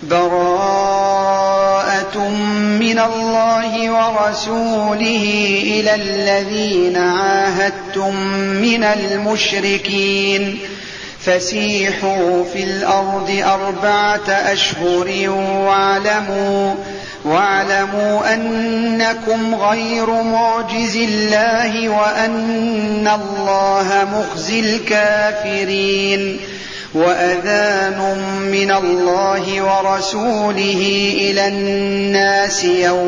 براءة من الله ورسوله إلى الذين عاهدتم من المشركين فسيحوا في الأرض 4 أشهر واعلموا أنكم غير معجز الله وأن الله مخزي الكافرين. وأذان من الله ورسوله إلى الناس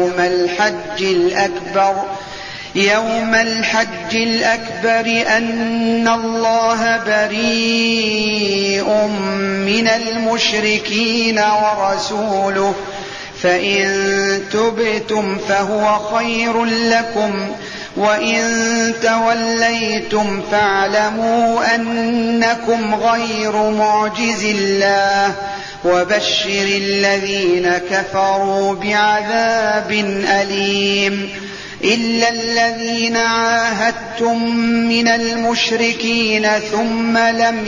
يوم الحج الأكبر أن الله بريء من المشركين ورسوله، فإن تبتم فهو خير لكم، وإن توليتم فاعلموا أنكم غير معجز الله، وبشر الذين كفروا بعذاب أليم. إلا الذين عاهدتم من المشركين ثم لم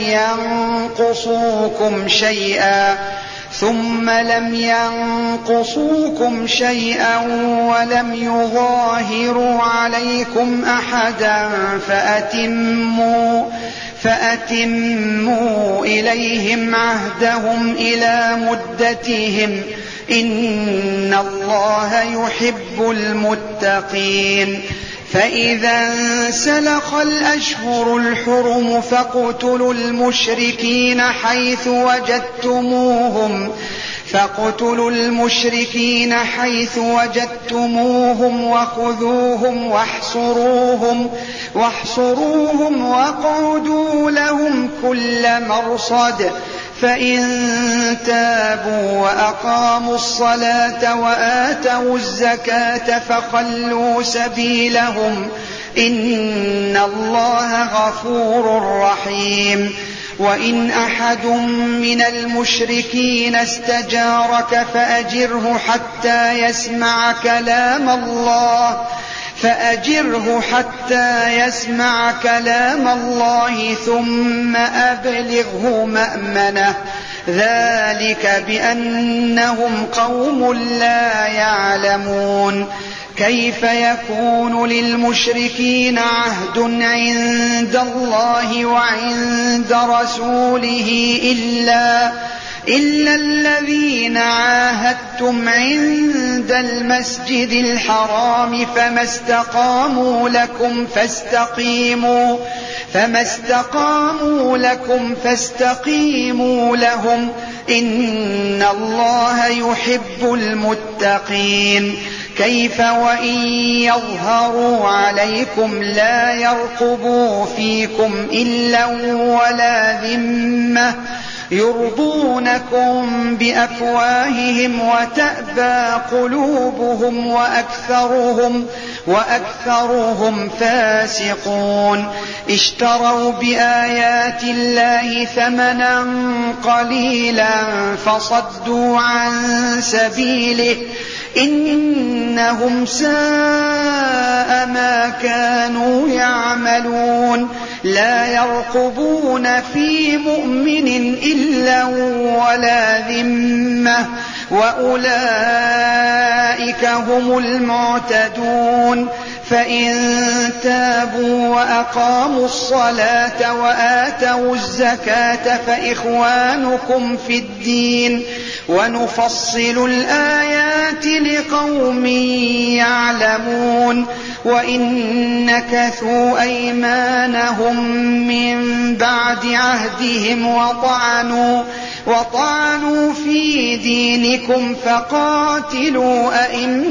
ينقصوكم شيئا ولم يظاهروا عليكم أحدا فأتموا إليهم عهدهم إلى مدتهم، إن الله يحب المتقين. فإذا انسلخ الأشهر الحرم فاقتلوا المشركين حيث وجدتموهم وخذوهم واحصروهم واقعدوا لهم كل مرصد، فإن تابوا وأقاموا الصلاة وآتوا الزكاة فخلوا سبيلهم، إن الله غفور رحيم. وإن أحد من المشركين استجارك فأجره حتى يسمع كلام الله ثم أبلغه مأمنه، ذلك بأنهم قوم لا يعلمون. كيف يكون للمشركين عهد عند الله وعند رسوله إلا الذين عاهدتم عند المسجد الحرام، فما استقاموا لكم فاستقيموا لهم، إن الله يحب المتقين. كيف وإن يظهروا عليكم لا يرقبوا فيكم إلا ولا ذمة، يرضونكم بأفواههم وتأبى قلوبهم وأكثرهم فاسقون. اشتروا بآيات الله ثمنا قليلا فصدوا عن سبيله، إنهم ساء ما كانوا يعملون. لا يرقبون في مؤمن إلا ولا ذمة، وأولئك هم المعتدون. فإن تابوا وأقاموا الصلاة وآتوا الزكاة فإخوانكم في الدين، ونفصل الآيات لقوم يعلمون. وإن نكثوا أيمانهم من بعد عهدهم وطعنوا في دينكم فقاتلوا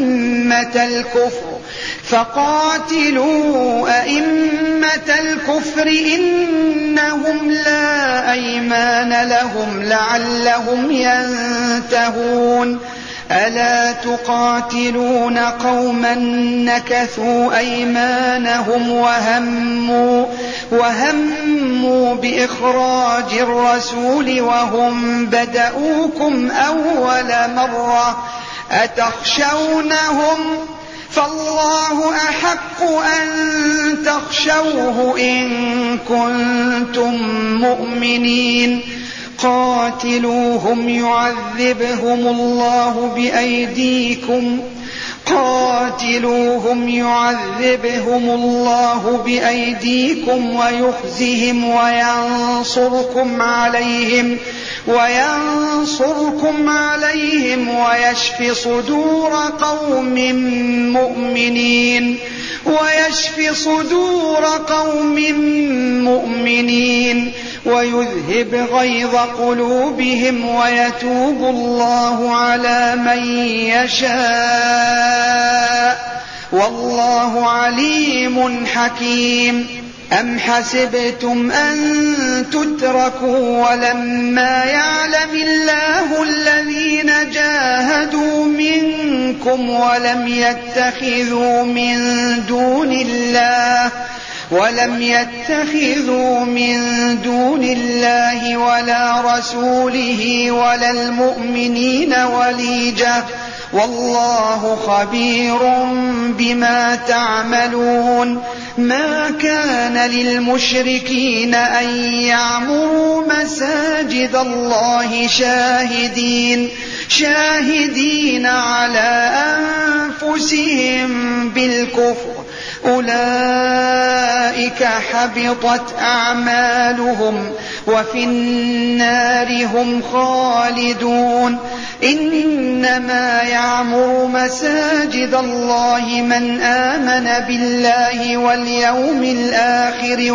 أئمة الكفر إنهم لا أيمان لهم لعلهم ينتهون. ألا تقاتلون قوما نكثوا أيمانهم وهموا بإخراج الرسول وهم بدؤوكم أول مرة أتخشونهم؟ فالله أحق أن تخشوه إن كنتم مؤمنين. قاتلوهم يعذبهم الله بأيديكم ويخزهم وينصركم عليهم ويشف صدور قوم مؤمنين ويذهب غيظ قلوبهم ويتوب الله على من يشاء والله عليم حكيم. أم حسبتم أن تتركوا ولما يعلم الله الذين جاهدوا منكم ولم يتخذوا من دون الله ولا رسوله ولا المؤمنين وليجة والله خبير بما تعملون. ما كان للمشركين أن يعمروا مساجد الله شاهدين على أنفسهم بالكفر أولئك حبطت أعمالهم وفي النار هم خالدون. إنما يعمر مساجد الله من آمن بالله واليوم الآخر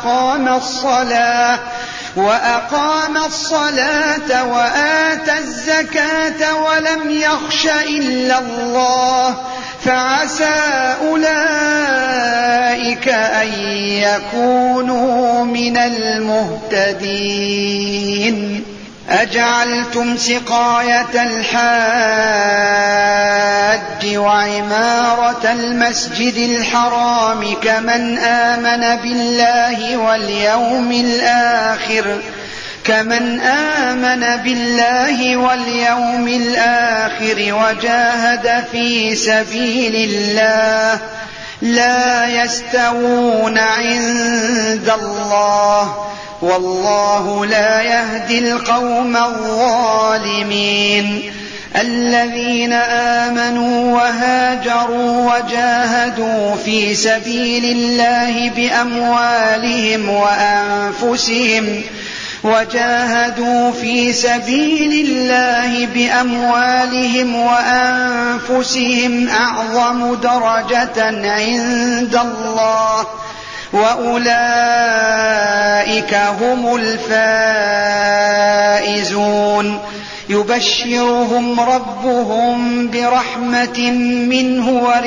وأقام الصلاة وآتى الزكاة ولم يخش إلا الله فعسى أولئك أن يكونوا من المهتدين. أجعلتم سقاية الحاج وعمارة المسجد الحرام كمن آمن بالله واليوم الآخر وجاهد في سبيل الله لا يستوون عند الله والله لا يهدي القوم الظالمين. الذين آمنوا وهاجروا وجاهدوا في سبيل الله بأموالهم وأنفسهم أعظم درجة عند الله وأولئك هم الفائزون. يبشرهم ربهم برحمة منه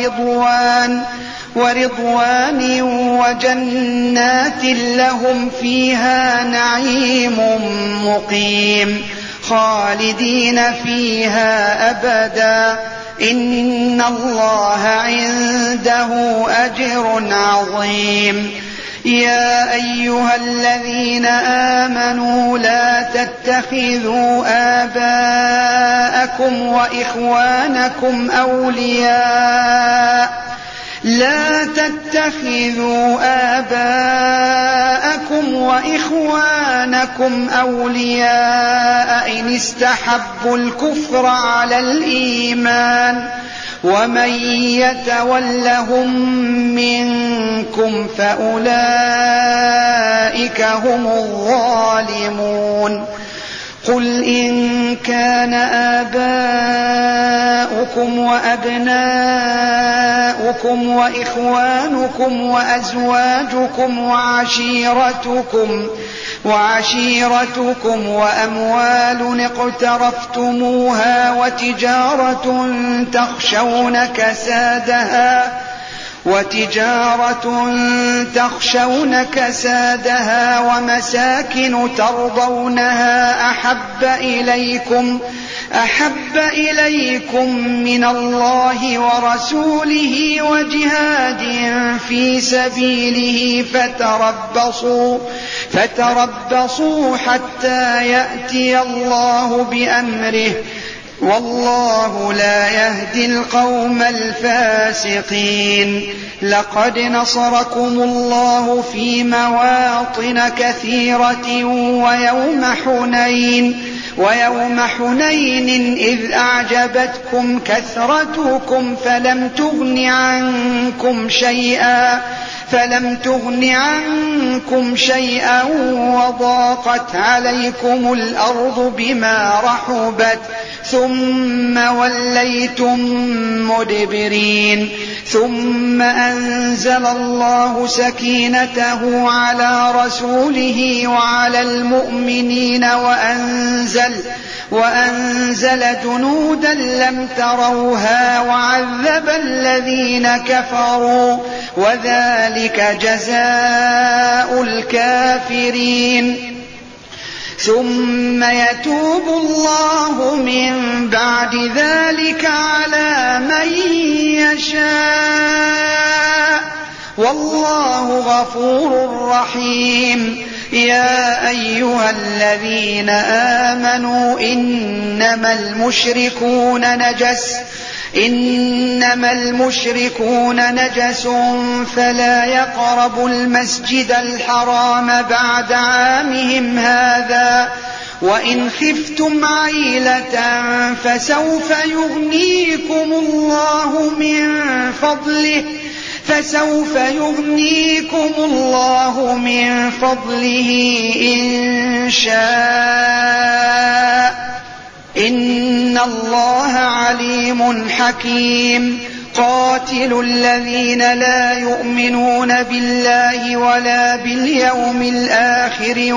ورضوان وجنات لهم فيها نعيم مقيم خالدين فيها أبدا إن الله عنده أجر عظيم. يا أيها الذين آمنوا لا تتخذوا آباءكم وإخوانكم أولياء إن استحبوا الكفر على الإيمان ومن يتولهم منكم فأولئك هم الظالمون. قل إن كان آباؤكم وأبناؤكم وإخوانكم وأزواجكم وعشيرتكم وأموال اقترفتموها وتجارة تخشون كسادها ومساكن ترضونها أحب إليكم من الله ورسوله وجهاد في سبيله فتربصوا حتى يأتي الله بأمره والله لا يهدي القوم الفاسقين. لقد نصركم الله في مواطن كثيرة ويوم حنين إذ أعجبتكم كثرتكم فلم تغن عنكم شيئا وضاقت عليكم الأرض بما رحبت ثم وليتم مدبرين. ثم أنزل الله سكينته على رسوله وعلى المؤمنين وأنزل جنودا لم تروها وعذب الذين كفروا وذلك جزاء الكافرين. ثم يتوب الله من بعد ذلك على من يشاء والله غفور رحيم. يا أيها الذين آمنوا إنما المشركون نجس فلا يقربوا المسجد الحرام بعد عامهم هذا وإن خفتم عيلة فسوف يغنيكم الله من فضله إن شاء إن الله عليم حكيم. قاتلوا الذين لا يؤمنون بالله ولا باليوم الآخر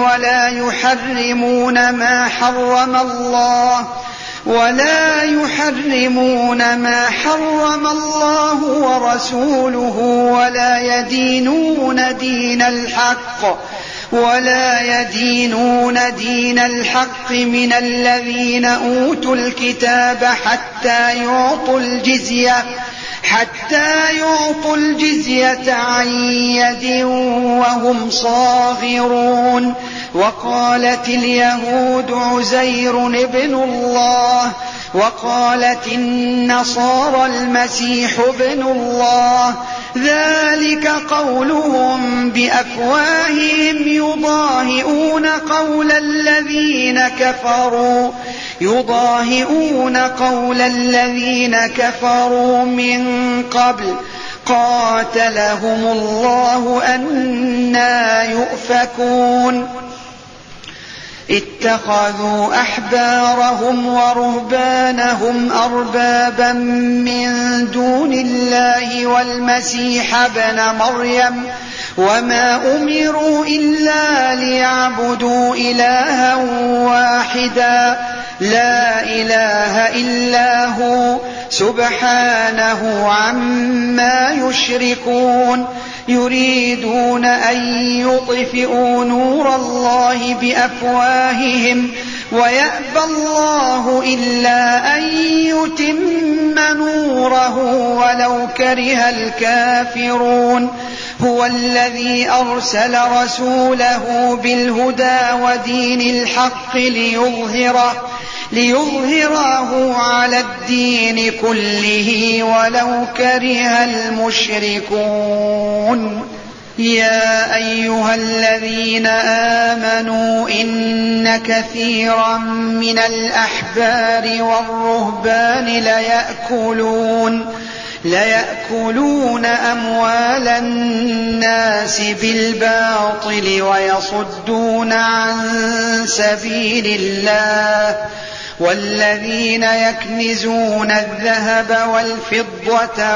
ولا يحرمون ما حرم الله ورسوله ولا يدينون دين الحق من الذين أوتوا الكتاب حتى يعطوا الجزية عن يد وهم صاغرون. وقالت اليهود عزير ابن الله وقالت النصارى المسيح ابن الله ذلك قولهم بأفواههم يضاهئون قول الذين كفروا من قبل قاتلهم الله أنى يؤفكون. اتخذوا أحبارهم ورهبانهم أربابا من دون الله والمسيح ابن مريم وما أمروا إلا ليعبدوا إلها واحدا لا إله إلا هو سبحانه عما يشركون. يريدون أن يطفئوا نور الله بأفواههم ويأبى الله إلا أن يتم نوره ولو كره الكافرون. هو الذي أرسل رسوله بالهدى ودين الحق ليظهره على الدين كله ولو كره المشركون. يا أيها الذين آمنوا إن كثيرا من الأحبار والرهبان ليأكلون أموال الناس بالباطل ويصدون عن سبيل الله. والذين يكنزون الذهب والفضة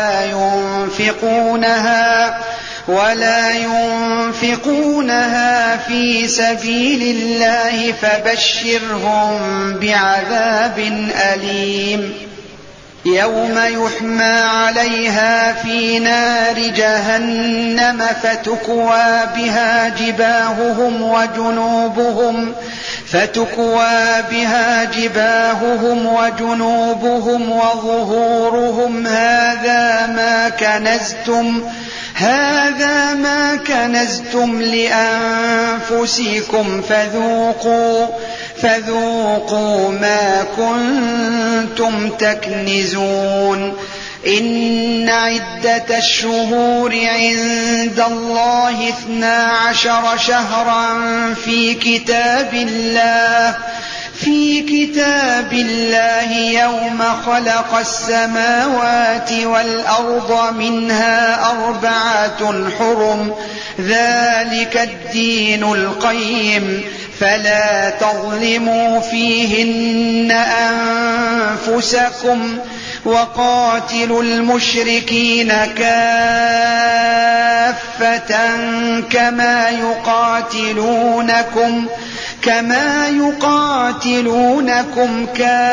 ولا ينفقونها في سبيل الله فبشرهم بعذاب أليم. يوم يحمى عليها في نار جهنم فتكوى بها جباههم وجنوبهم وظهورهم هذا ما كنزتم لأنفسكم فذوقوا ما كنتم تكنزون. إن عدة الشهور عند الله 12 شهرا في كتاب الله يوم خلق السماوات والأرض منها 4 حرم ذلك الدين القيم فلا تظلموا فيهن أنفسكم وقاتلوا المشركين كافة كما يقاتلونكم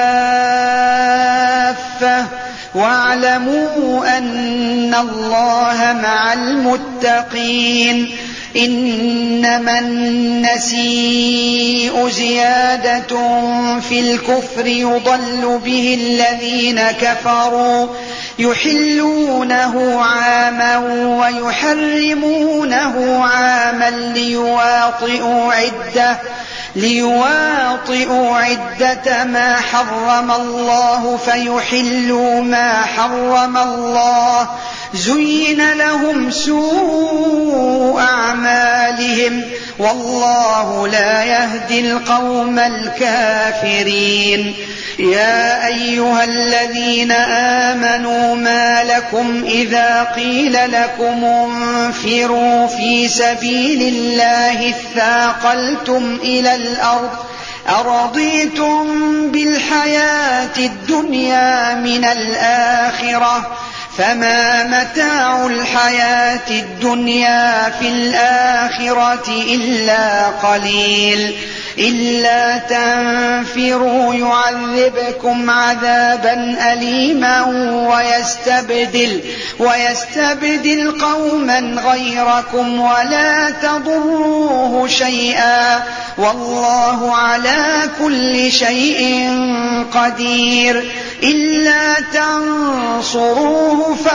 كافة واعلموا أن الله مع المتقين. إنما النسيء زيادة في الكفر يضل به الذين كفروا يحلونه عاما ويحرمونه عاما ليواطئوا عدة ما حرم الله فيحلوا ما حرم الله. زين لهم سوء أعمالهم والله لا يهدي القوم الكافرين. يا أيها الذين آمنوا ما لكم إذا قيل لكم انفروا في سبيل الله اثاقلتم إلى الأرض أرضيتم بالحياة الدنيا من الآخرة فما متاع الحياة الدنيا في الآخرة إلا قليل. إلا تنفروا يعذبكم عذابا أليما ويستبدل قوما غيركم ولا تضروه شيئا والله على كل شيء قدير. إلا تنصروه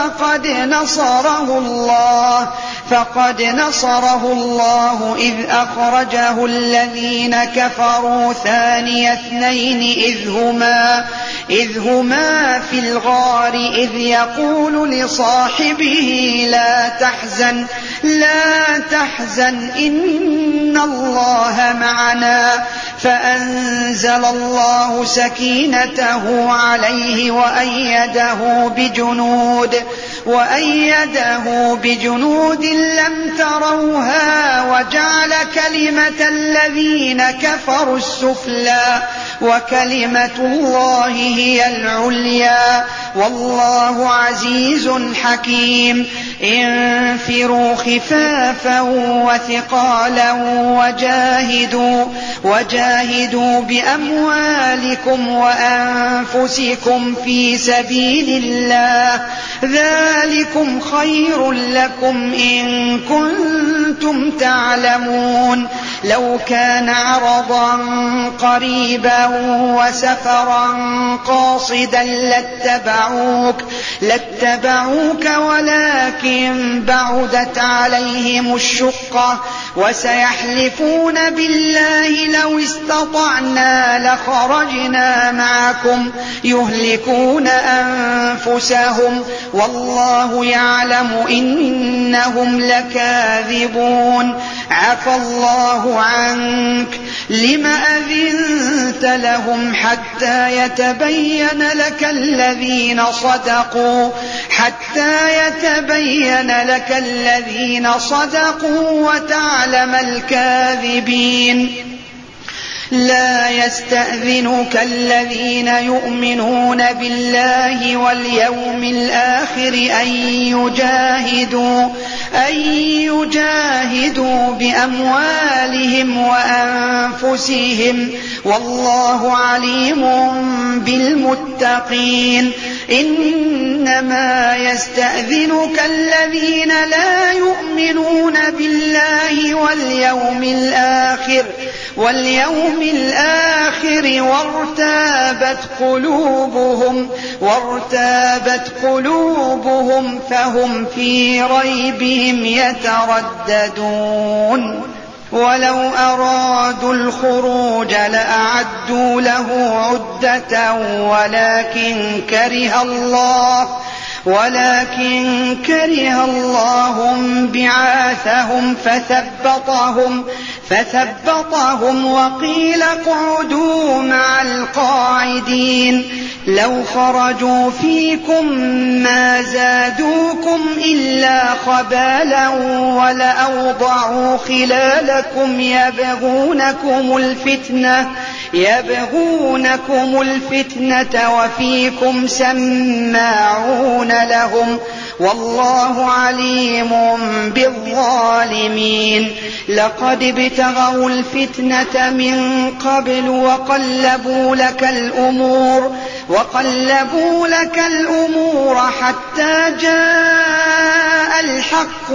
فقد نصره الله إذ أخرجه الذين كفروا ثاني اثنين إذ هما في الغار إذ يقول لصاحبه لا تحزن إن الله معنا فأنزل الله سكينته عليه وأيده بجنود لم تروها وجعل كلمة الذين كفروا السفلى وكلمة الله هي العليا والله عزيز حكيم. انفروا خفافا وثقالا وجاهدوا بأموالكم وأنفسكم في سبيل الله ذلكم خير لكم إن كنتم تعلمون. لو كان عرضا قريبا وسفرا قاصدا لاتبعوك ولكن بعدت عليهم الشقة وسيحلفون بالله لو استطعنا لخرجنا معكم يهلكون أنفسهم والله يعلم إنهم لكاذبون. عفى الله عنك لم أذنت لهم حتى يتبين لك الذين صدقوا وتعلم الكاذبين. لا يستأذنك الذين يؤمنون بالله واليوم الآخر أن يجاهدوا بأموالهم وأنفسهم والله عليم بالمتقين. إنما يستأذنك الذين لا يؤمنون بالله واليوم الآخر وارتابت قلوبهم فهم في ريبهم يترددون. ولو أرادوا الخروج لأعدوا له عدة ولكن كره الله بعاثهم فثبطهم وقيل اقعدوا مع القاعدين لو خرجوا فيكم ما زادوكم إلا خبالا ولأوضعوا خلالكم يبغونكم الفتنة وفيكم سماعون لهم والله عليم بالظالمين لقد ابتغوا الفتنة من قبل وقلبوا لك الأمور حتى جاء الحق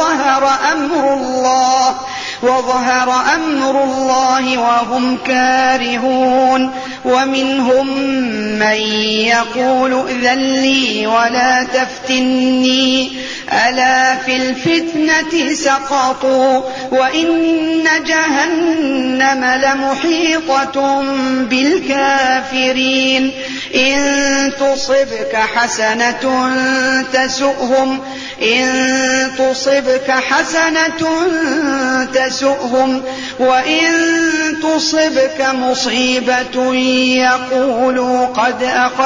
وظهر أمر الله وهم كارهون ومنهم من يقول ائذن لي ولا تفتني ألا في الفتنة سقطوا وإن جهنم لمحيطة بالكافرين إن تصبك حسنة تسؤهم وإن تصبك مصيبة يقولوا قد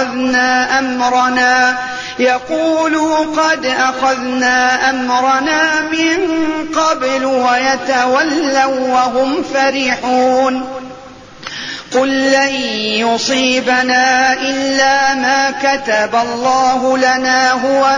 أخذنا أمرنا من قبل ويتولوا وهم فرحون قل لن يصيبنا إلا ما كتب الله لنا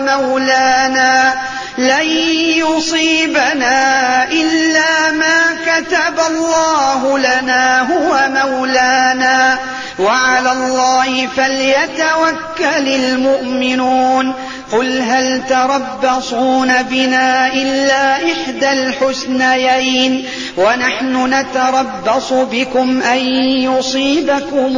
هو مولانا وعلى الله فليتوكل المؤمنون قل هل تربصون بنا إلا إحدى الحسنيين ونحن نتربص بكم أن يصيبكم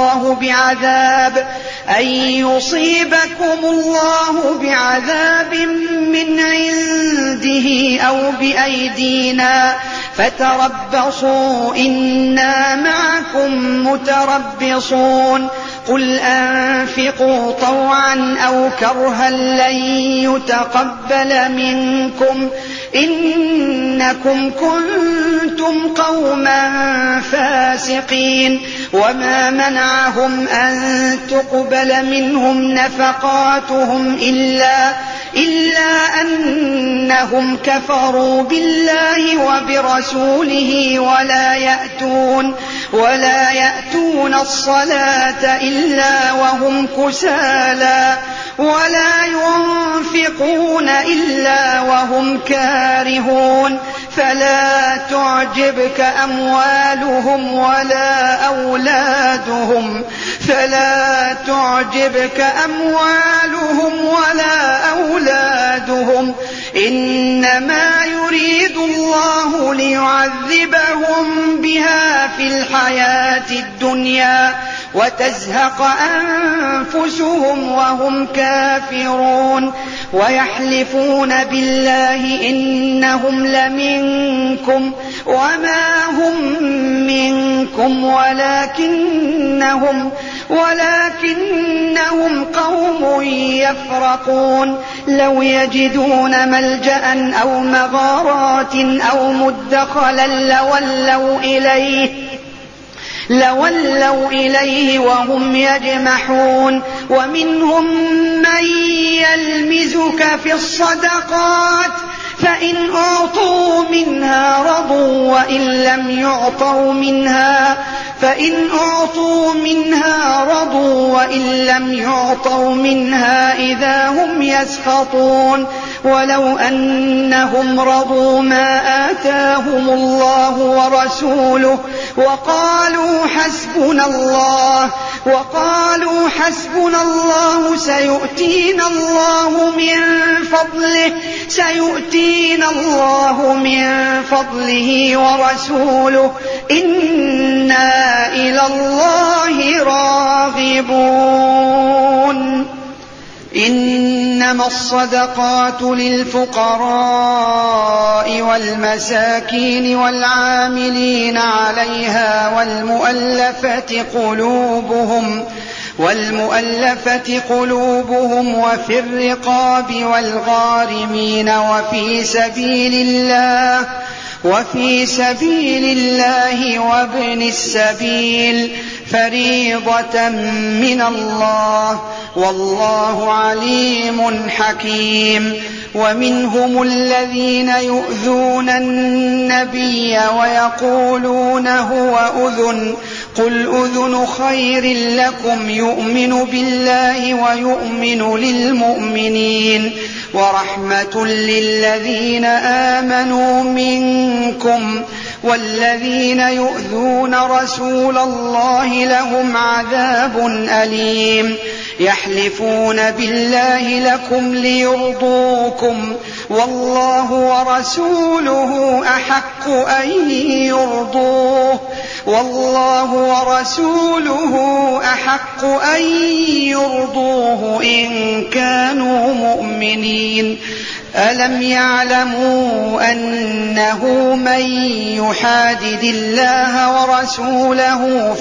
الله بعذاب من عنده أو بأيدينا فتربصوا إنا معكم متربصون قل أنفقوا طوعا أو كرها لن يتقبل منكم إنكم كنتم قوما فاسقين وما منعهم أن تقبل منهم نفقاتهم إلا أنهم كفروا بالله وبرسوله ولا يأتون الصلاة إلا وهم كسالى ولا ينفقون إلا وهم كارهون فلا تعجبك أموالهم ولا أولادهم إنما يريد الله ليعذبهم بها في الحياة الدنيا وتزهق أنفسهم وهم كافرون ويحلفون بالله إنهم لمنكم وما هم منكم ولكنهم قوم يفرقون لو يجدون ملجأ أو مغارات أو مدخلا لولوا إليه وهم يجمحون ومنهم من يلمزك في الصدقات فإن أعطوا منها رضوا وإن لم يعطوا منها إذا هم يسخطون ولو أنهم رضوا ما آتاهم الله ورسوله وقالوا حسبنا الله سيؤتينا الله من فضله ورسوله إنا إلى الله راغبون إن إنما الصدقات للفقراء والمساكين والعاملين عليها والمؤلفة قلوبهم وفي الرقاب والغارمين وفي سبيل الله وابن السبيل فريضة من الله والله عليم حكيم. ومنهم الذين يؤذون النبي ويقولون هو أذن قل أذن خير لكم يؤمن بالله ويؤمن للمؤمنين ورحمة للذين آمنوا منكم والذين يؤذون رسول الله لهم عذاب أليم. يحلفون بالله لكم ليرضوكم والله ورسوله أحق أن يرضوه إن كانوا مؤمنين. ألم يعلموا أنه من يحادد الله ورسوله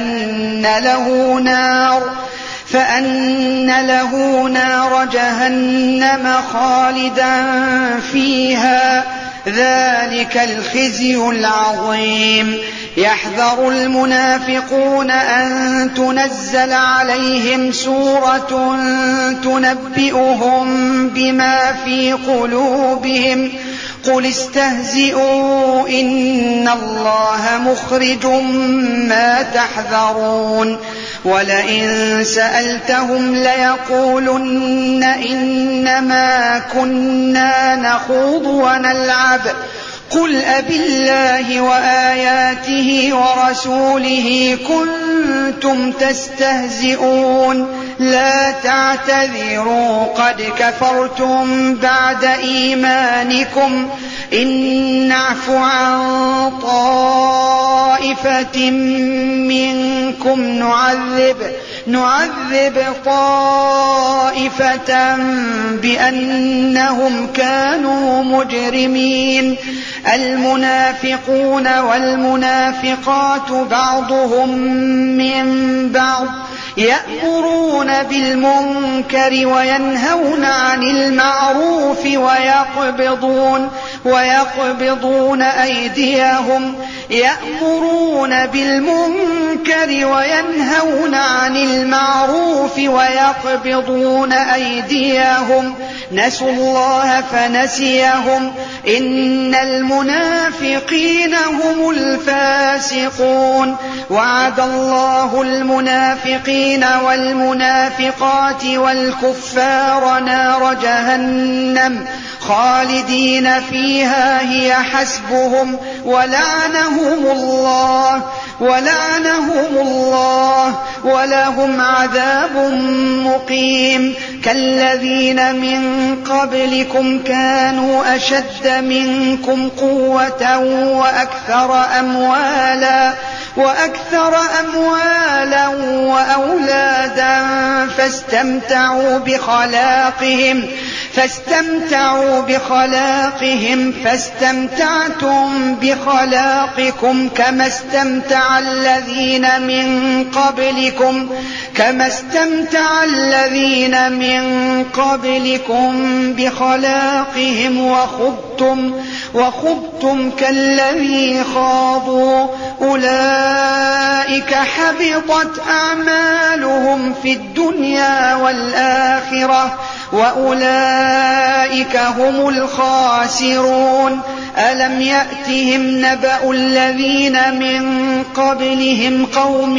فأن له نار جهنم خالدا فيها ذلك الخزي العظيم. يحذر المنافقون أن تنزل عليهم سورة تنبئهم بما في قلوبهم قل استهزئوا إن الله مخرج ما تحذرون. ولئن سألتهم ليقولن إنما كنا نخوض ونلعب قل أبالله وآياته ورسوله كنتم تستهزئون لا تعتذروا قد كفرتم بعد إيمانكم إن نعف عن طائفة منكم نعذب طائفة بأنهم كانوا مجرمين. المنافقون والمنافقات بعضهم من بعض يأمرون بالمنكر وينهون عن المعروف ويقبضون أيديهم يأمرون بالمنكر وينهون عن المعروف ويقبضون أيديهم نسوا الله فنسيهم إن المنافقين هم الفاسقون. وعد الله المنافقين والمنافقات والكفار نار جهنم خالدين فيها هي حسبهم ولعنهم الله ولهم عذاب مقيم. كالذين من قبلكم كانوا أشد منكم قوة وأكثر أموالا وأولادا فاستمتعوا بخلاقهم فاستمتعتم بخلاقكم كما استمتع الذين من قبلكم بخلاقهم وخضتم كالذي خاضوا أولئك حبطت أعمالهم في الدنيا والآخرة وأولئك هم الخاسرون. ألم يأتهم نبأ الذين من قبلهم قوم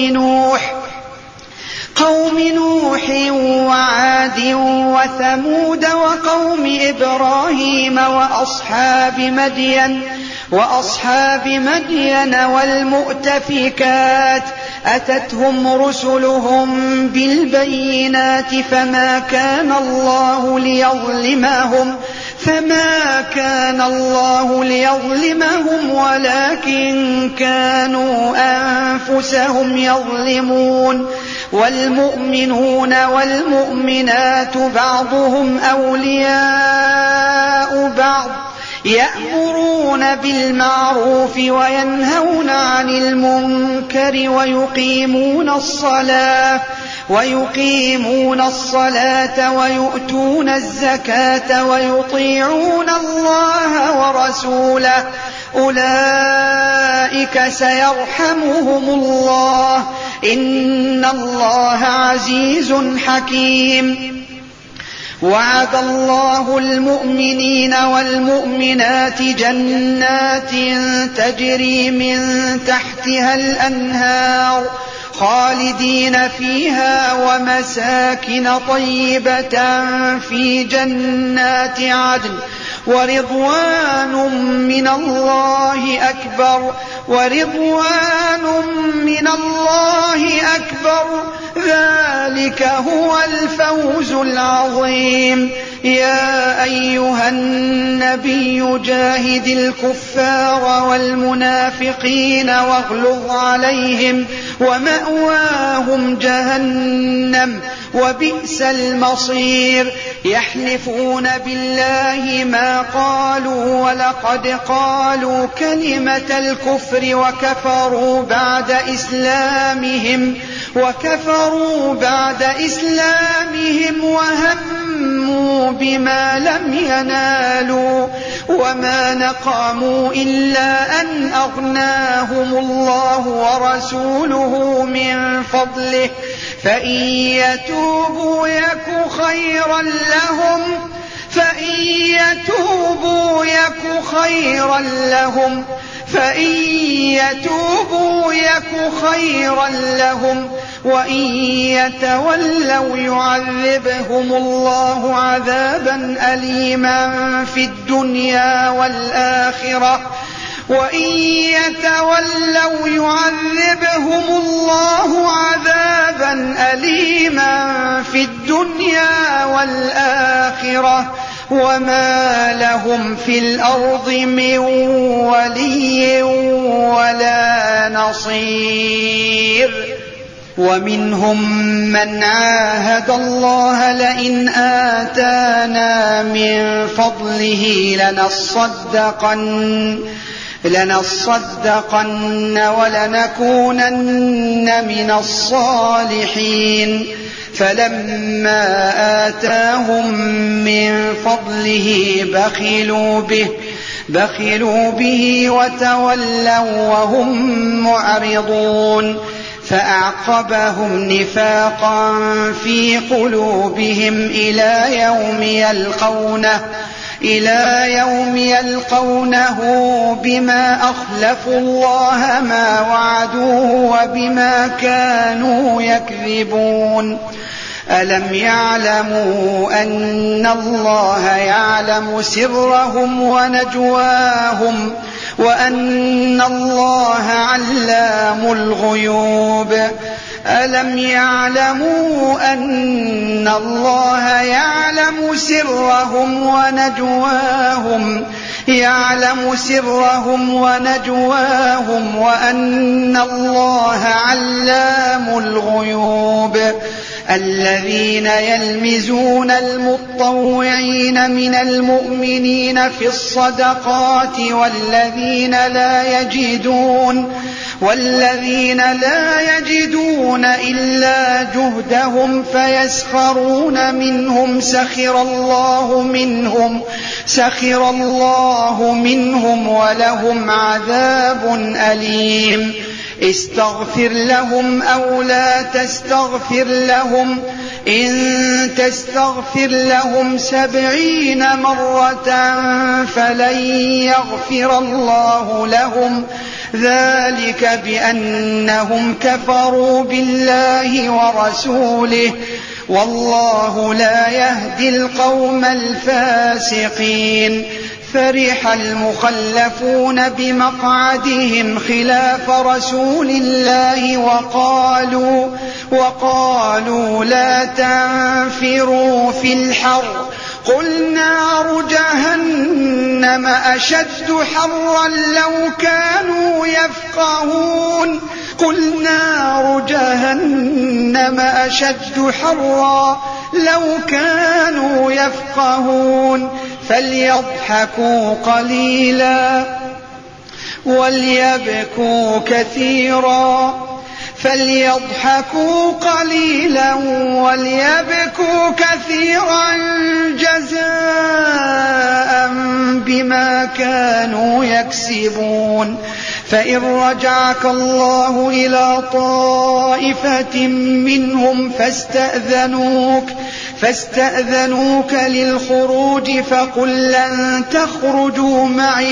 نوح وعاد وثمود وقوم إبراهيم وأصحاب مدين والمؤتفكات أتتهم رسلهم بالبينات فما كان الله ليظلمهم ولكن كانوا أنفسهم يظلمون. والمؤمنون والمؤمنات بعضهم أولياء بعض يأمرون بالمعروف وينهون عن المنكر ويقيمون الصلاة ويؤتون الزكاة ويطيعون الله ورسوله أولئك سيرحمهم الله إن الله عزيز حكيم. وعد الله المؤمنين والمؤمنات جنات تجري من تحتها الأنهار خالدين فيها ومساكن طيبة في جنات عدن ورضوان من الله أكبر ذلك هو الفوز العظيم. يا أيها النبي جاهد الكفار والمنافقين واغلظ عليهم ومأواهم جهنم وبئس المصير. يحلفون بالله ما قالوا ولقد قالوا كلمة الكفر وكفروا بعد إسلامهم وهموا بما لم ينالوا وما نقموا إلا أن أغناهم الله ورسوله من فضله فإن يتوبوا يك خيرا لهم وإن يتولوا يعذبهم الله عذابا أليما في الدنيا والآخرة وما لهم في الأرض من ولي ولا نصير. ومنهم من عاهد الله لئن آتانا من فضله لنصدقن ولنكونن من الصالحين فلما آتاهم من فضله بخلوا به وتولوا وهم معرضون فأعقبهم نفاقا في قلوبهم إلى يوم يلقونه بما أخلفوا الله ما وعدوه وبما كانوا يكذبون. ألم يعلموا أن الله يعلم سرهم ونجواهم وأن الله علام الغيوب. ألم يعلموا أن الله يعلم سرهم ونجواهم وأن الله علام الغيوب. الذين يلمزون المطوعين من المؤمنين في الصدقات والذين لا يجدون إلا جهدهم فيسخرون منهم سخر الله منهم ولهم عذاب أليم. استغفر لهم أو لا تستغفر لهم إن تستغفر لهم 70 مرة فلن يغفر الله لهم ذلك بأنهم كفروا بالله ورسوله والله لا يهدي القوم الفاسقين. فرح المخلفون بمقعدهم خلاف رسول الله وقالوا لا تنفروا في الحر قل نار جهنم أشد حرا لو كانوا يفقهون قل نار جهنم أشد حرا لو كانوا يفقهون فليضحكوا قليلا وليبكوا كثيرا جزاء بما كانوا يكسبون فإن رجعك الله إلى طائفة منهم فاستأذنوك للخروج فقل لن تخرجوا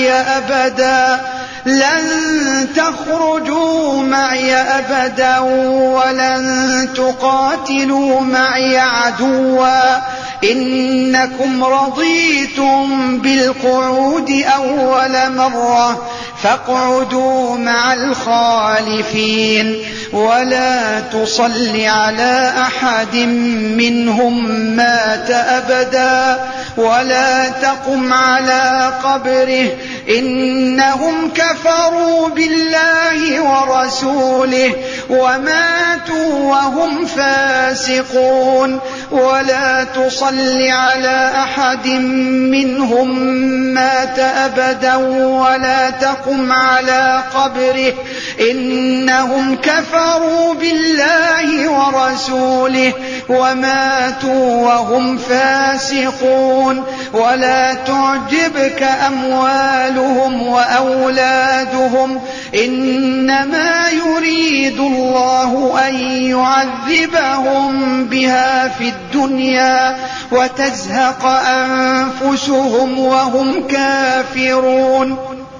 معي أبدا ولن تقاتلوا معي عدوا إنكم رضيتم بالقعود أول مرة فاقعدوا مع الخالفين ولا تصل على أحد منهم مات أبدا ولا تقم على قبره إنهم كفروا بالله ورسوله وماتوا وهم فاسقون ولا تصل على أحد منهم مات أبدا ولا تقم على قبره إنهم كفروا بالله ورسوله وماتوا وهم فاسقون ولا تعجبك أموالهم وأولادهم إنما يريد الله أن يعذبهم بها في الدنيا وتزهق أنفسهم وهم كافرون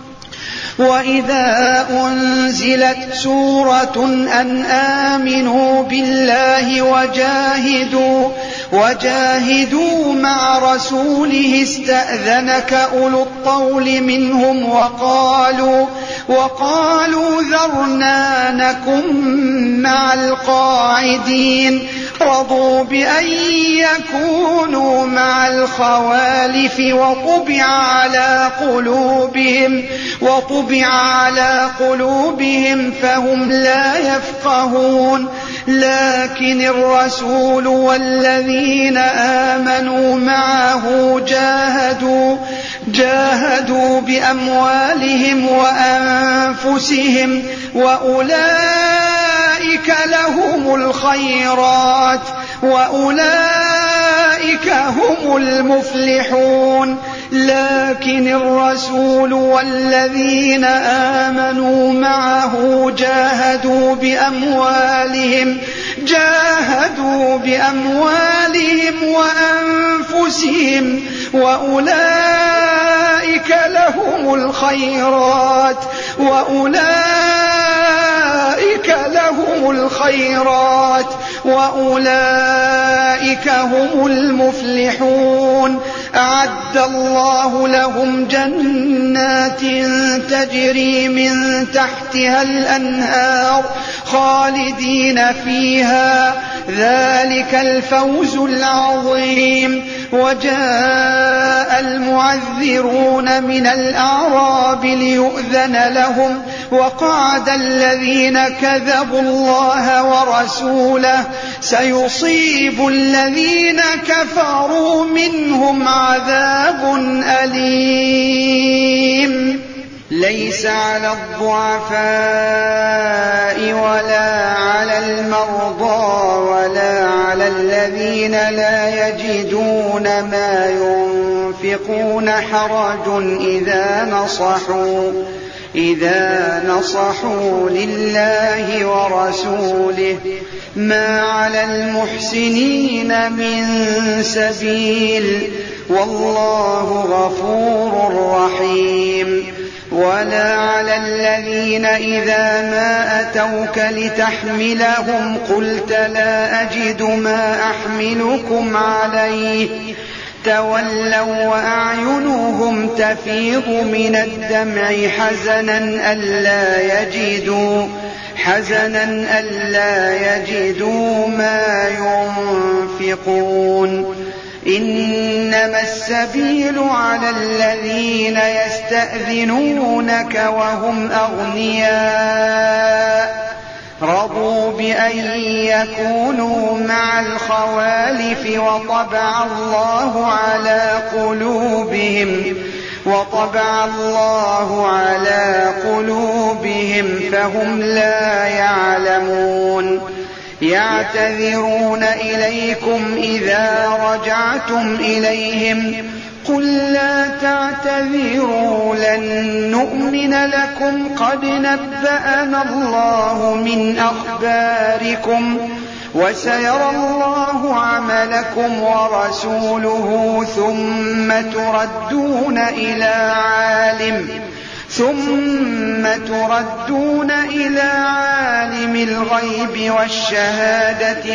وإذا أنزلت سورة أن آمنوا بالله وجاهدوا مع رسوله استأذنك أولو الطول منهم وقالوا ذرنا نكن مع القاعدين رضوا بأن يكونوا مع الخوالف وطبع على قلوبهم فهم لا يفقهون لكن الرسول والذين آمنوا معه جاهدوا بأموالهم وأنفسهم وأولئك لهم الخيرات وأولئك هم المفلحون لكن الرسول والذين آمنوا معه جاهدوا بأموالهم وأنفسهم وأولئك لهم الخيرات وأولئك هم المفلحون أعد الله لهم جنات تجري من تحتها الأنهار خالدين فيها ذلك الفوز العظيم وجاء المعذرون من الأعراب ليؤذن لهم وقعد الذين كذبوا الله ورسوله سيصيب الذين كفروا منهم عذاب أليم ليس على الضعفاء ولا على المرضى ولا على الذين لا يجدون ما ينفقون حرج إذا نصحوا لله ورسوله ما على المحسنين من سبيل والله غفور رحيم ولا على الذين إذا ما أتوك لتحملهم قلت لا أجد ما أحملكم عليه تولوا وأعينهم تفيض من الدمع حزنا ألا يجدوا ما ينفقون إنما السبيل على الذين يستأذنونك وهم أغنياء رضوا بأن يكونوا مع الخوالف وطبع الله على قلوبهم فهم لا يعلمون يعتذرون إليكم إذا رجعتم إليهم قل لا تعتذروا لن نؤمن لكم قد نبأنا الله من أخباركم وسيرى الله عملكم ورسوله ثم تردون إلى عالم الغيب والشهادة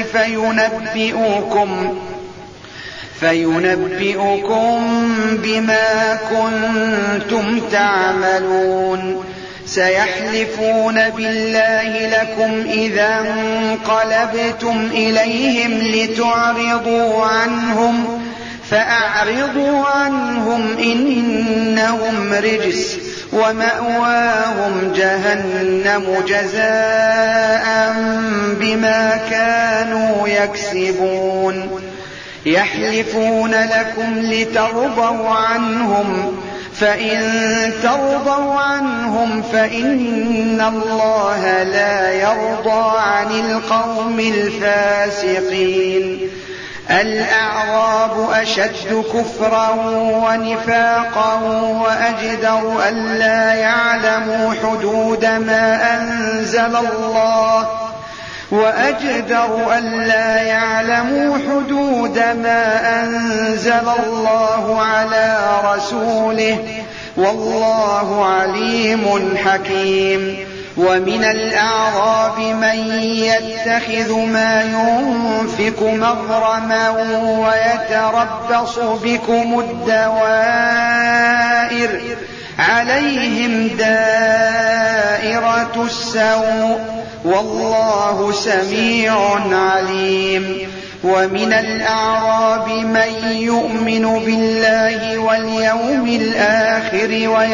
فينبئكم بما كنتم تعملون سيحلفون بالله لكم إذا انقلبتم إليهم لتعرضوا عنهم فأعرضوا عنهم إنهم رجس ومأواهم جهنم جزاء بما كانوا يكسبون يحلفون لكم لترضوا عنهم فإن ترضوا عنهم فإن الله لا يرضى عن القوم الفاسقين الأعراب أشد كفرا ونفاقا وأجدر ألا يعلموا حدود ما أنزل الله على رسوله والله عليم حكيم ومن الأعراب من يتخذ ما ينفق مغرما ويتربص بكم الدوائر عليهم دائرة السوء والله سميع عليم ومن الأعراب من يؤمن بالله واليوم الآخر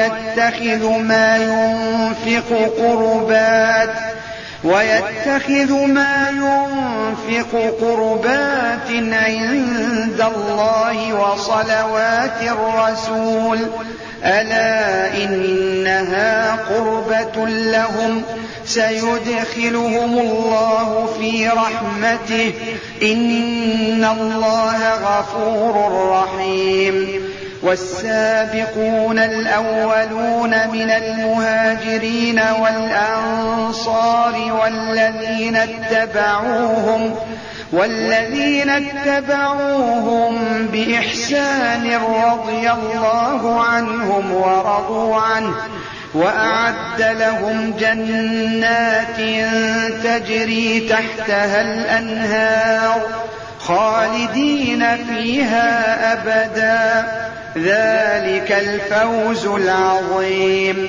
ويتخذ ما ينفق قربات عند الله وصلوات الرسول ألا إنها قربة لهم سيدخلهم الله في رحمته إن الله غفور رحيم والسابقون الأولون من المهاجرين والأنصار والذين اتبعوهم بإحسان رضي الله عنهم ورضوا عنه وأعد لهم جنات تجري تحتها الأنهار خالدين فيها أبدا ذلك الفوز العظيم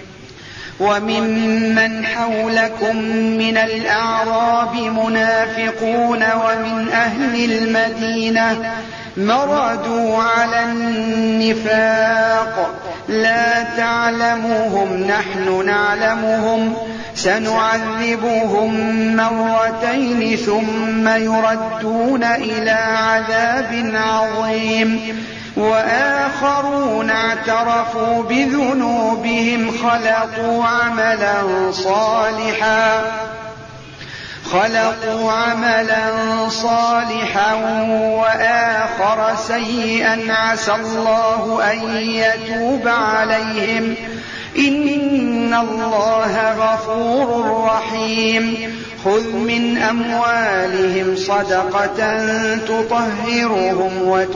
وممن حولكم من الأعراب منافقون ومن أهل المدينة مردوا على النفاق لا تعلموهم نحن نعلمهم سنعذبهم مرتين ثم يردون إلى عذاب عظيم وآخرون اعترفوا بذنوبهم خلقوا عملا صالحا وآخر سيئا عسى الله أن يتوب عليهم إن الله غفور رحيم خذ من أموالهم صدقة تطهرهم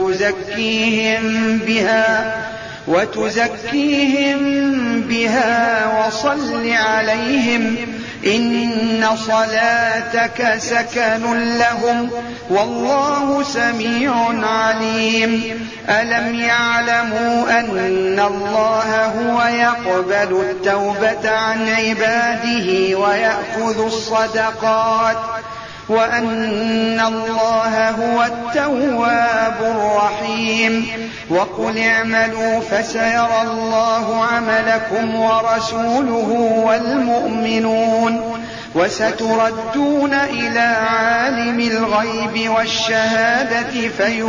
وتزكيهم بها وصل عليهم إن صلاتك سكن لهم والله سميع عليم ألم يعلموا أن الله هو يقبل التوبة عن عباده ويأخذ الصدقات وأن الله هو التواب الرحيم وقل اعملوا فسيرى الله عملكم ورسوله وستردون إلى عالم الغيب والشهادة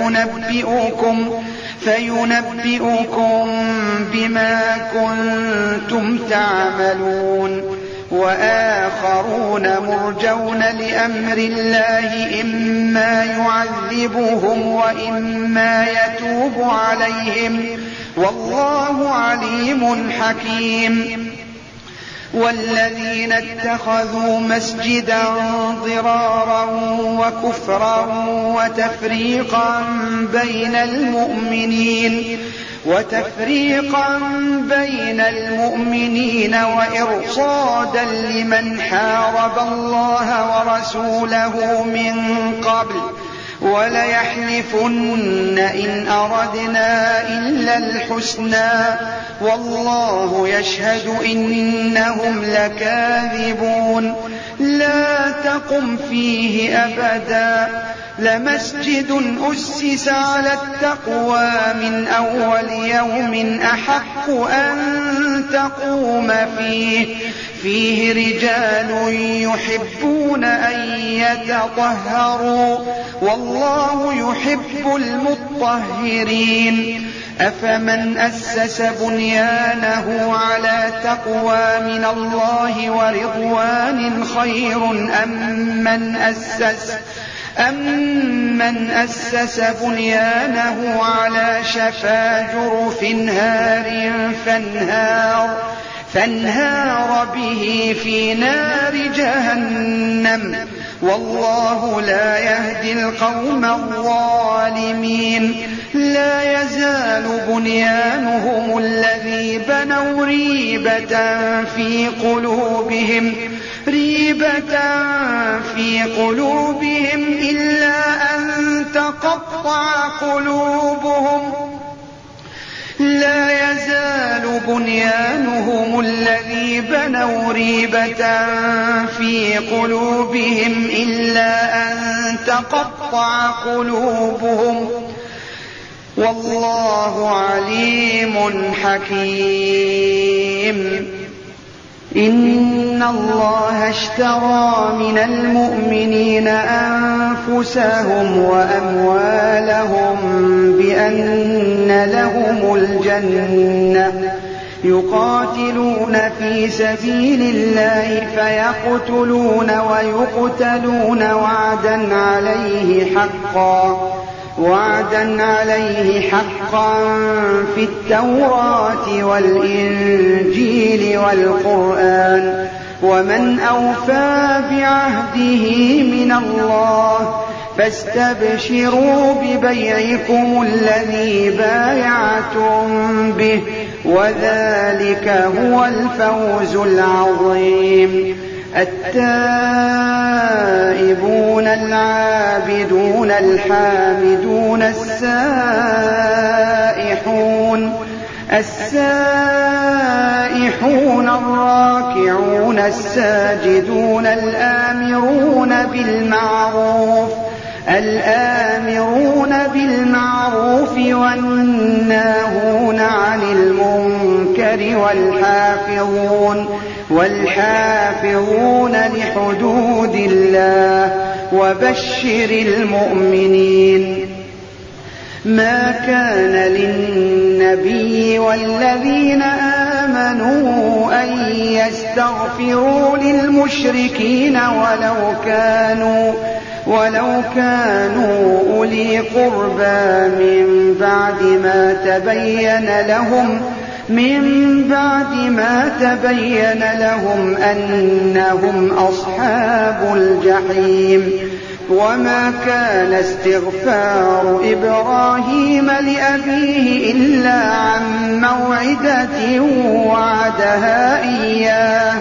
فينبئكم بما كنتم تعملون. وآخرون مرجون لأمر الله إما يعذبهم وإما يتوب عليهم والله عليم حكيم. والذين اتخذوا مسجدا ضرارا وكفرا وتفريقا بين المؤمنين وإرصادا لمن حارب الله ورسوله من قبل وليحلفن إن أردنا إلا الحسنى والله يشهد إنهم لكاذبون. لا تقم فيه أبدا لمسجد أسس على التقوى من أول يوم أحق أن تقوم فيه رجال يحبون أن يتطهروا والله يحب المطهرين. أفمن أسس بنيانه على تقوى من الله ورضوان خير أم من أسس بنيانه على شفا جرف فانهار به في نار جهنم والله لا يهدي القوم الظالمين. لا يزال بنيانهم الذي بنوا ريبة في قلوبهم إلا أن تقطع قلوبهم. لا يزال بنيانهم الذي بنوا ريبة في قلوبهم إلا أن تقطع قلوبهم والله عليم حكيم. إن الله اشترى من المؤمنين أنفسهم وأموالهم بأن لهم الجنة يقاتلون في سبيل الله فيقتلون ويقتلون وعدا عليه حقا في التوراة والإنجيل والقرآن ومن أوفى بعهده من الله فاستبشروا ببيعكم الذي بايعتم به وذلك هو الفوز العظيم. التائبون العابدون الحامدون السائحون الراكعون الساجدون الآمرون بالمعروف والناهون عن المنكر والحافظون لحدود الله وبشر المؤمنين. ما كان للنبي والذين آمنوا أن يستغفروا للمشركين ولو كانوا أولي قربى من بعد ما تبين لهم أنهم أصحاب الجحيم. وما كان استغفار إبراهيم لأبيه إلا عن موعدة وعدها إياه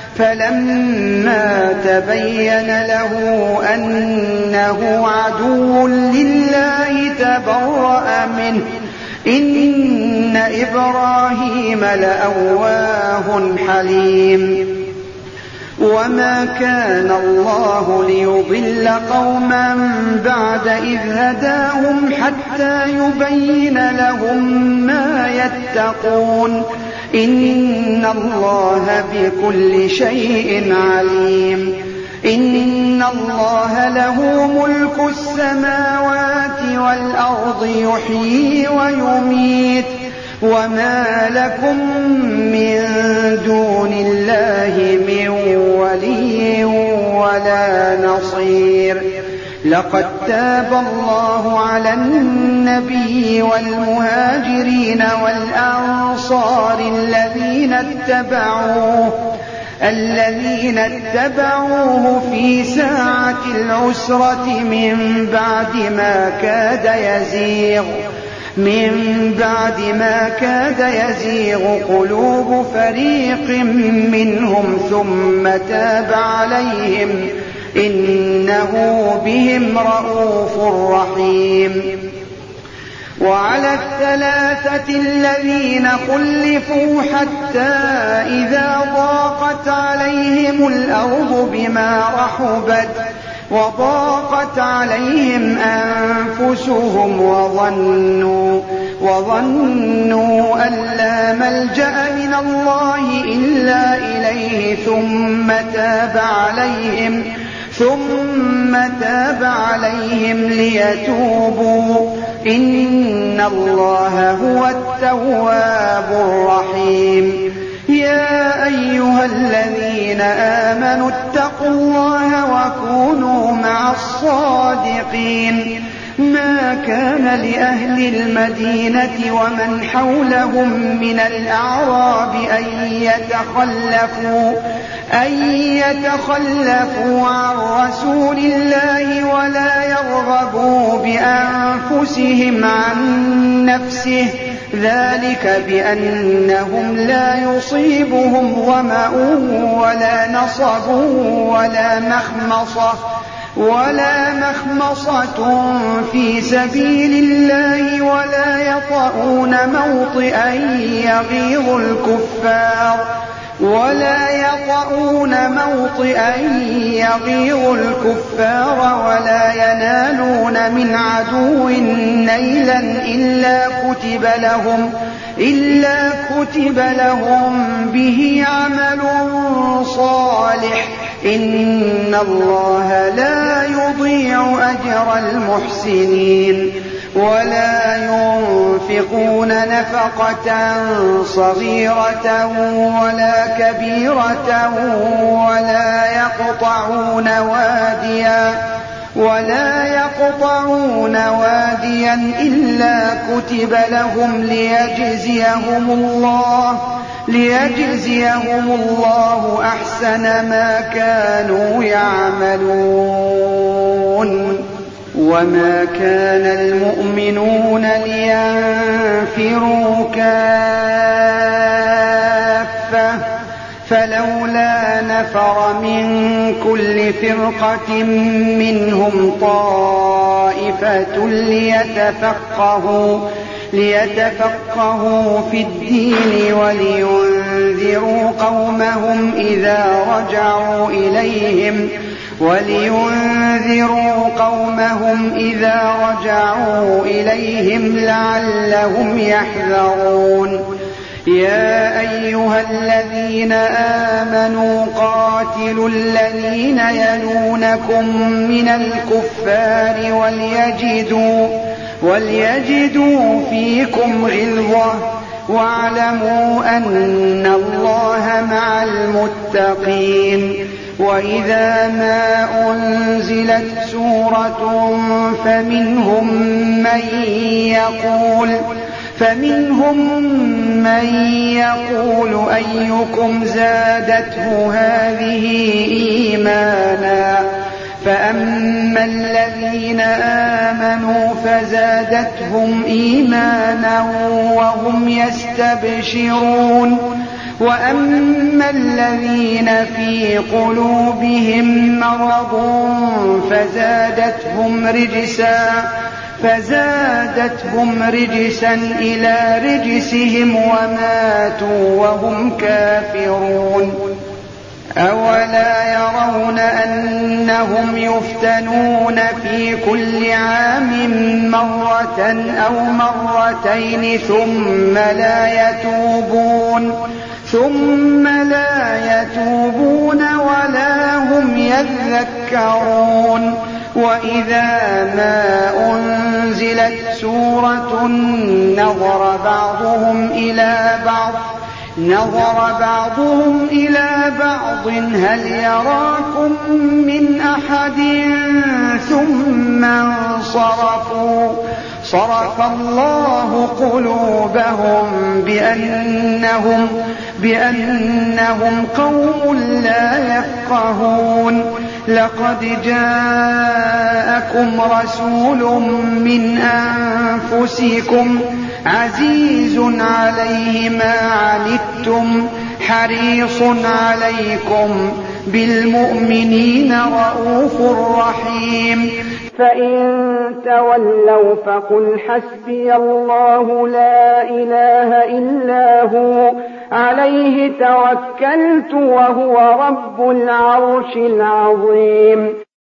فلما تبين له أنه عدو لله تبرأ منه إن إبراهيم لأواه حليم. وما كان الله ليضل قوما بعد إذ هداهم حتى يبين لهم ما يتقون إن الله بكل شيء عليم. إن الله له ملك السماوات والأرض يحيي ويميت وما لكم من دون الله من ولي ولا نصير. لقد تاب الله على النبي والمهاجرين والأنصار الذين اتبعوه في ساعة العسرة من بعد ما كاد يزيغ قلوب فريق منهم ثم تاب عليهم إنه بهم رءوف رحيم. وعلى الثلاثة الذين خلفوا حتى إذا ضاقت عليهم الأرض بما رحبت وضاقت عليهم أنفسهم وظنوا أن لا ملجأ من الله إلا إليه ثم تاب عليهم ليتوبوا إن الله هو التواب الرحيم. يا أيها الذين آمنوا اتقوا الله وكونوا مع الصادقين. ما كان لأهل المدينة ومن حولهم من الأعراب أن يتخلفوا عن رسول الله ولا يرغبوا بأنفسهم عن نفسه ذلك بأنهم لا يصيبهم ظمأ ولا نصب ولا مخمصة في سبيل الله ولا يطؤون موطئا يغيظ الكفار ولا ينالون من عدو نيلا إلا كتب لهم به عمل صالح إن الله لا يضيع أجر المحسنين. ولا ينفقون نفقة صغيرة ولا كبيرة ولا يقطعون واديا إلا كتب لهم ليجزيهم الله أحسن ما كانوا يعملون. وما كان المؤمنون لينفروا كافة فلولا نفر من كل فرقة منهم طائفة ليتفقهوا في الدين ولينذروا قومهم إذا رجعوا إليهم لعلهم يحذرون. يا أيها الذين آمنوا قاتلوا الذين يلونكم من الكفار وليجدوا فيكم غلظة واعلموا أن الله مع المتقين. وإذا ما أنزلت سورة فمنهم من يقول أيكم زادته هذه إيمانا فأما الذين آمنوا فزادتهم إيمانا وهم يستبشرون وأما الذين في قلوبهم مرض فزادتهم رجسا إلى رجسهم وماتوا وهم كافرون. أولا يرون أنهم يفتنون في كل عام مرة أو مرتين ثم لا يتوبون ولا هم يذكرون. وإذا ما أنزلت سورة نظر بعضهم إلى بعض هل يراكم من أحد ثم انصرفوا صرف الله قلوبهم بأنهم قوم لا يفقهون. لقد جاءكم رسول من أنفسكم عزيز عليه ما عنتم حريص عليكم بالمؤمنين رءوف رحيم. فإن تولوا فقل حسبي الله لا إله إلا هو عليه توكلت وهو رب العرش العظيم.